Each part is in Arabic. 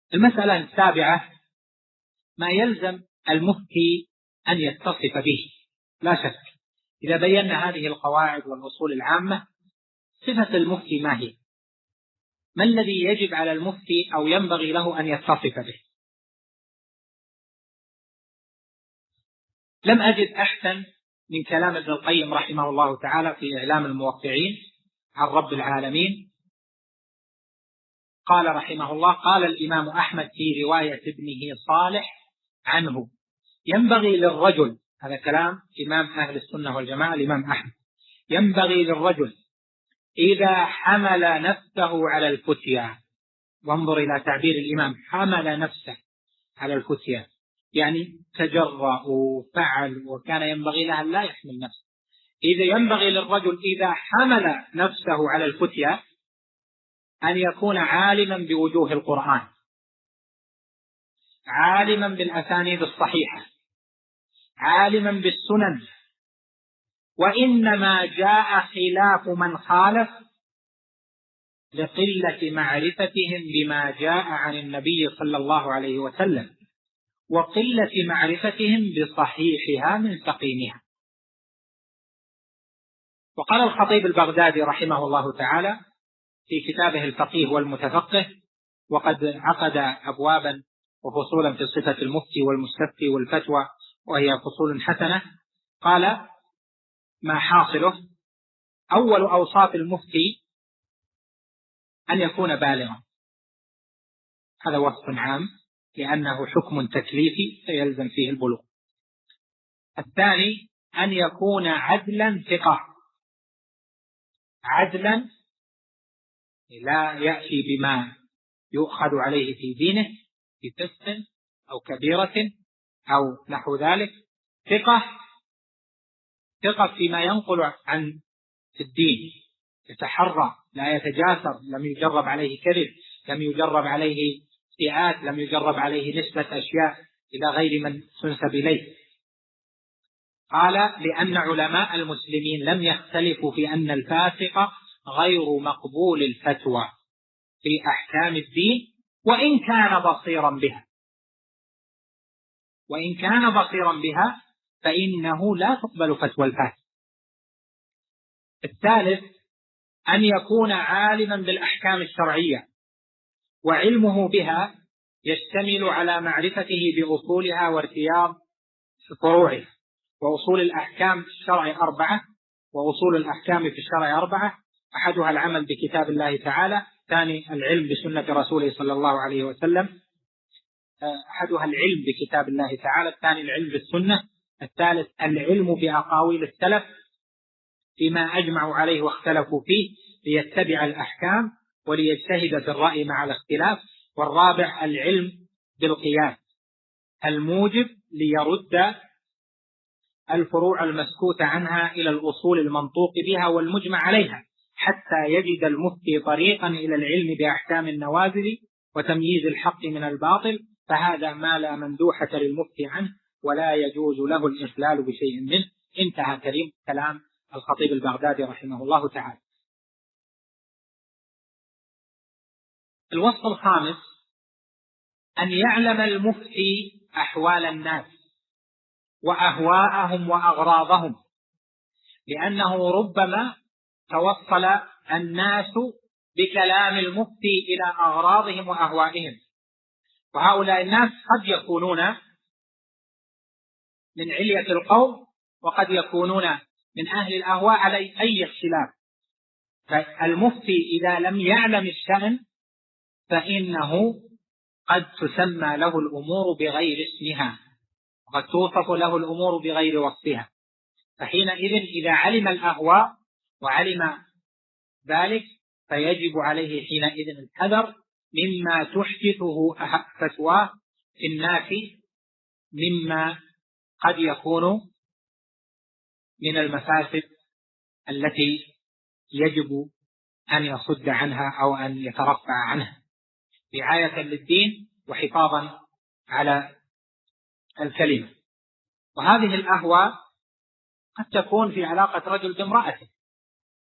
المسألة السابعة: ما يلزم المفتي أن يتصف به. لا شك إذا بينا هذه القواعد والأصول العامة، صفة المفتي ما هي؟ ما الذي يجب على المفتي أو ينبغي له أن يتصف به؟ لم أجد أحسن من كلام ابن القيم رحمه الله تعالى في إعلام الموقعين عن رب العالمين. قال رحمه الله: قال الإمام أحمد في رواية ابنه صالح عنه: ينبغي للرجل، هذا كلام إمام أهل السنة والجماعة الإمام أحمد، ينبغي للرجل إذا حمل نفسه على الفتيا، وانظر إلى تعبير الإمام: حمل نفسه على الفتيا، يعني تجرأ وفعل، وكان ينبغي له لا يحمل نفسه. إذا ينبغي للرجل إذا حمل نفسه على الفتيا أن يكون عالما بوجوه القرآن، عالما بالأسانيد الصحيحة، عالما بالسنن، وإنما جاء خلاف من خالف لقلة معرفتهم بما جاء عن النبي صلى الله عليه وسلم، وقلة معرفتهم بصحيحها من سقيمها. وقال الخطيب البغدادي رحمه الله تعالى في كتابه الفقيه والمتفقه، وقد عقد أبوابا وفصولا في صفة المفتي والمستفتي والفتوى، وهي فصول حسنة. قال: ما حاصله؟ أول أوصاف المفتي أن يكون بالغا، هذا وصف عام لأنه حكم تكليفي فيلزم فيه البلوغ. الثاني أن يكون عدلا ثقة، عدلا لا يأتي بما يؤخذ عليه في دينه بفسق أو كبيرة أو نحو ذلك، ثقة فيما ينقل عن الدين، يتحرى لا يتجاسر، لم يجرب عليه كذب، لم يجرب عليه سيئات، لم يجرب عليه نسبة أشياء إلى غير من تنسب إليه. قال: لأن علماء المسلمين لم يختلفوا في أن الفاسق غير مقبول الفتوى في أحكام الدين وإن كان بصيرا بها، وإن كان بصيرا بها فإنه لا تقبل فتوى الفاسق. الثالث أن يكون عالما بالأحكام الشرعية، وعلمه بها يشتمل على معرفته بأصولها وارتياض فروعها. وأصول الأحكام في الشرع 4، وأصول الأحكام في الشرع 4: أحدها العمل بكتاب الله تعالى، ثاني العلم بسنة رسوله صلى الله عليه وسلم، أحدها العلم بكتاب الله تعالى، الثاني العلم بالسنة، الثالث العلم بأقاويل السلف فيما أجمعوا عليه واختلفوا فيه ليتبع الأحكام وليجتهد في الرأي مع الاختلاف، والرابع العلم بالقياس الموجب ليرد الفروع المسكوت عنها إلى الأصول المنطوق بها والمجمع عليها، حتى يجد المفتي طريقا إلى العلم بأحكام النوازل وتمييز الحق من الباطل، فهذا ما لا مندوحة للمفتي عنه ولا يجوز له الإخلال بشيء منه. انتهى كلام الخطيب البغدادي رحمه الله تعالى. الوصف الخامس: أن يعلم المفتي أحوال الناس وأهواءهم وأغراضهم، لأنه ربما توصل الناس بكلام المفتي إلى أغراضهم وأهوائهم، وهؤلاء الناس قد يكونون من علية القوم وقد يكونون من أهل الأهواء على أي اختلاف. فالمفتي إذا لم يعلم الشأن فإنه قد تسمى له الأمور بغير اسمها، وقد توصف له الأمور بغير وصفها. فحينئذ إذا علم الأهواء وعلم ذلك فيجب عليه حينئذ الحذر مما تحدثه فتواه في الناس، مما قد يكون من المفاسد التي يجب أن يصد عنها أو أن يترفع عنها رعاية للدين وحفاظا على الكلمة. وهذه الأهواء قد تكون في علاقة رجل بامرأته،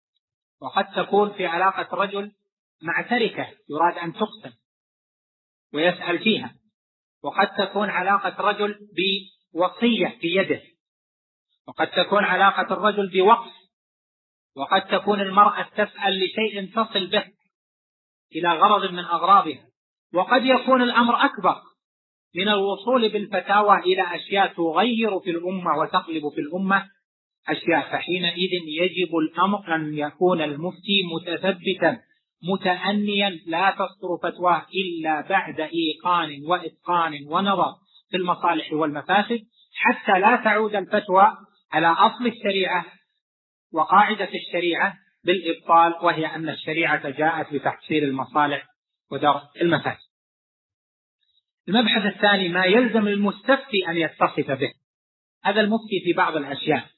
وقد تكون في علاقة رجل مع تركة يراد أن تقسم، ويسأل فيها، وقد تكون علاقة رجل بوصية في يده، وقد تكون علاقة الرجل بوقف، وقد تكون المرأة تسأل لشيء تصل به إلى غرض من أغراضها، وقد يكون الأمر أكبر من الوصول بالفتاوى إلى أشياء تغير في الأمة وتقلب في الأمة أشياء. فحينئذ يجب الأمر أن يكون المفتي متثبتا متأنيا، لا تصدر فتوى إلا بعد إيقان وإتقان ونظر في المصالح والمفاسد، حتى لا تعود الفتوى على أصل الشريعة وقاعدة الشريعة بالإبطال، وهي أن الشريعة جاءت لتحصيل المصالح ودرء المفاسد. المبحث الثاني ما يلزم المستفتي أن يتصف به. هذا المفتي في بعض الأشياء